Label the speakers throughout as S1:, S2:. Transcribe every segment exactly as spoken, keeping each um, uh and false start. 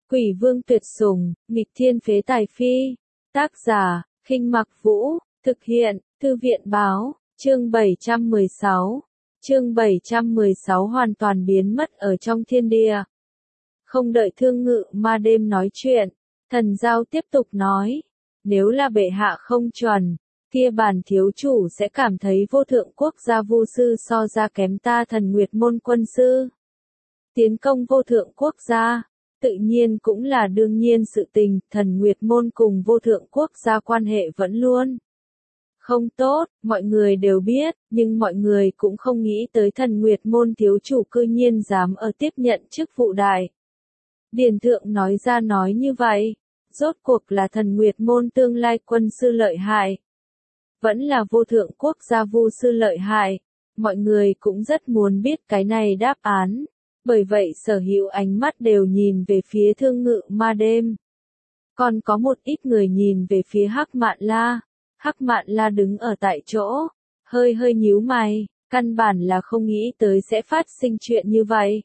S1: Quỷ vương tuyệt sủng, nghịch thiên phế tài phi. Tác giả, Khinh Mặc Vũ, thực hiện, Thư viện báo, chương bảy trăm mười sáu. Chương bảy trăm mười sáu hoàn toàn biến mất ở trong thiên địa. Không đợi Thương Ngự Ma Đêm nói chuyện, Thần Giao tiếp tục nói, nếu là bệ hạ không chuẩn, kia bản thiếu chủ sẽ cảm thấy vô thượng quốc gia vu sư so ra kém ta Thần Nguyệt môn quân sư. Tiến công vô thượng quốc gia, tự nhiên cũng là đương nhiên sự tình, Thần Nguyệt môn cùng vô thượng quốc gia quan hệ vẫn luôn không tốt, mọi người đều biết, nhưng mọi người cũng không nghĩ tới Thần Nguyệt môn thiếu chủ cư nhiên dám ở tiếp nhận chức vụ đại. Điền thượng nói ra nói như vậy, rốt cuộc là Thần Nguyệt môn tương lai quân sư lợi hại, vẫn là vô thượng quốc gia vu sư lợi hại, mọi người cũng rất muốn biết cái này đáp án, bởi vậy sở hữu ánh mắt đều nhìn về phía Thương Ngự Ma Đêm. Còn có một ít người nhìn về phía Hắc Mạn La. Hắc Mạn La đứng ở tại chỗ, hơi hơi nhíu mày, căn bản là không nghĩ tới sẽ phát sinh chuyện như vậy.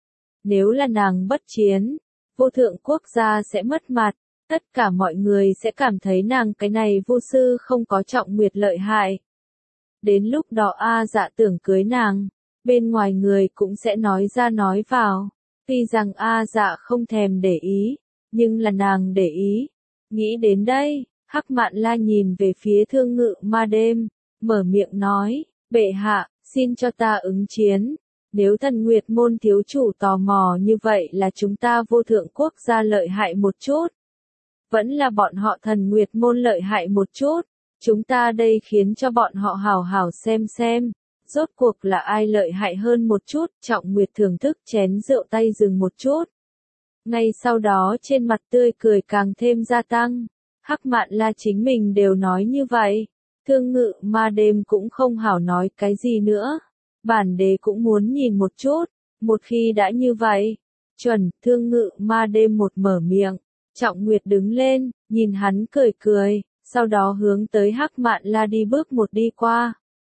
S1: Nếu là nàng bất chiến, vô thượng quốc gia sẽ mất mặt, tất cả mọi người sẽ cảm thấy nàng cái này vô sư không có trọng nguyệt lợi hại. Đến lúc đó A Dạ tưởng cưới nàng, bên ngoài người cũng sẽ nói ra nói vào, tuy rằng A Dạ không thèm để ý, nhưng là nàng để ý. Nghĩ đến đây, Hắc Mạn La nhìn về phía Thương Ngự Ma Đêm, mở miệng nói, bệ hạ, xin cho ta ứng chiến, nếu Thần Nguyệt môn thiếu chủ tò mò như vậy là chúng ta vô thượng quốc gia lợi hại một chút. Vẫn là bọn họ Thần Nguyệt môn lợi hại một chút, chúng ta đây khiến cho bọn họ hào hào xem xem, rốt cuộc là ai lợi hại hơn một chút, Trọng Nguyệt thưởng thức chén rượu tay dừng một chút. Ngay sau đó trên mặt tươi cười càng thêm gia tăng. Hắc Mạn La chính mình đều nói như vậy, Thương Ngự Ma Đêm cũng không hảo nói cái gì nữa, bản đế cũng muốn nhìn một chút, một khi đã như vậy, chuẩn, Thương Ngự Ma Đêm một mở miệng, Trọng Nguyệt đứng lên, nhìn hắn cười cười, sau đó hướng tới Hắc Mạn La đi bước một đi qua.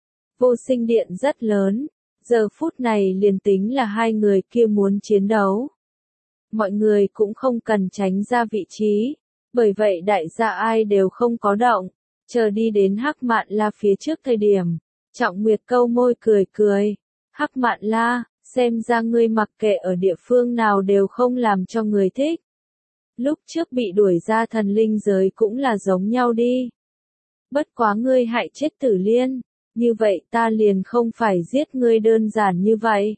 S1: Vô Sinh điện rất lớn, giờ phút này liền tính là hai người kia muốn chiến đấu. Mọi người cũng không cần tránh ra vị trí. Bởi vậy đại gia ai đều không có động, chờ đi đến Hắc Mạn La phía trước thời điểm, Trọng Nguyệt câu môi cười cười, Hắc Mạn La, xem ra ngươi mặc kệ ở địa phương nào đều không làm cho người thích. Lúc trước bị đuổi ra thần linh giới cũng là giống nhau đi. Bất quá ngươi hại chết Tử Liên, như vậy ta liền không phải giết ngươi đơn giản như vậy.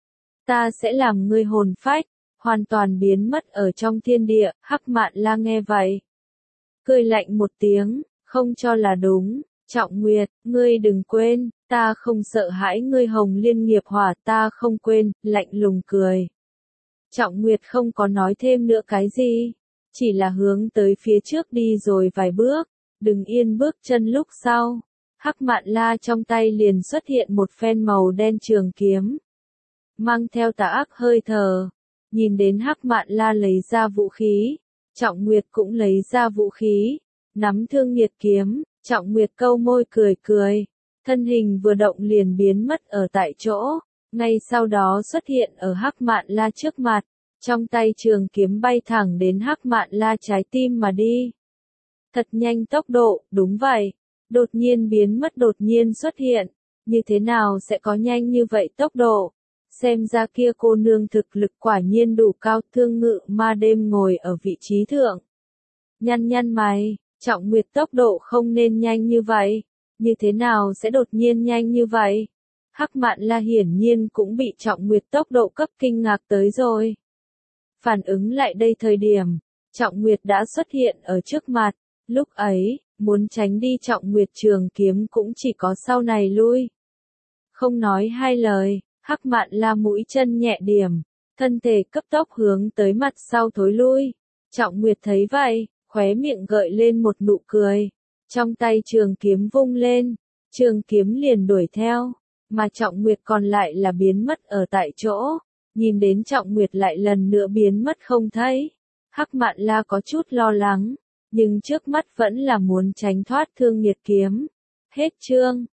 S1: Ta sẽ làm ngươi hồn phách hoàn toàn biến mất ở trong thiên địa, Hắc Mạn La nghe vậy. Cười lạnh một tiếng, không cho là đúng, Trọng Nguyệt, ngươi đừng quên, ta không sợ hãi ngươi Hồng Liên nghiệp hỏa, ta không quên, lạnh lùng cười. Trọng Nguyệt không có nói thêm nữa cái gì, chỉ là hướng tới phía trước đi rồi vài bước, đừng yên bước chân lúc sau. Hắc Mạn La trong tay liền xuất hiện một phen màu đen trường kiếm, mang theo tà ác hơi thở. Nhìn đến Hắc Mạn La lấy ra vũ khí, Trọng Nguyệt cũng lấy ra vũ khí, nắm Thương Nghiệt kiếm, Trọng Nguyệt câu môi cười cười, thân hình vừa động liền biến mất ở tại chỗ, ngay sau đó xuất hiện ở Hắc Mạn La trước mặt, trong tay trường kiếm bay thẳng đến Hắc Mạn La trái tim mà đi. Thật nhanh tốc độ, đúng vậy, đột nhiên biến mất đột nhiên xuất hiện, như thế nào sẽ có nhanh như vậy tốc độ? Xem ra kia cô nương thực lực quả nhiên đủ cao. Thương Ngự Ma Đêm ngồi ở vị trí thượng. Nhăn nhăn mày, Trọng Nguyệt tốc độ không nên nhanh như vậy, như thế nào sẽ đột nhiên nhanh như vậy? Hắc Mạn La hiển nhiên cũng bị Trọng Nguyệt tốc độ cấp kinh ngạc tới rồi. Phản ứng lại đây thời điểm, Trọng Nguyệt đã xuất hiện ở trước mặt, lúc ấy, muốn tránh đi Trọng Nguyệt trường kiếm cũng chỉ có sau này lui. Không nói hai lời. Hắc Mạn La mũi chân nhẹ điểm, thân thể cấp tốc hướng tới mặt sau thối lui. Trọng Nguyệt thấy vậy, khóe miệng gợi lên một nụ cười, trong tay trường kiếm vung lên, trường kiếm liền đuổi theo, mà Trọng Nguyệt còn lại là biến mất ở tại chỗ. Nhìn đến Trọng Nguyệt lại lần nữa biến mất không thấy, Hắc Mạn La có chút lo lắng, nhưng trước mắt vẫn là muốn tránh thoát Thương Nghiệt kiếm. Hết chương.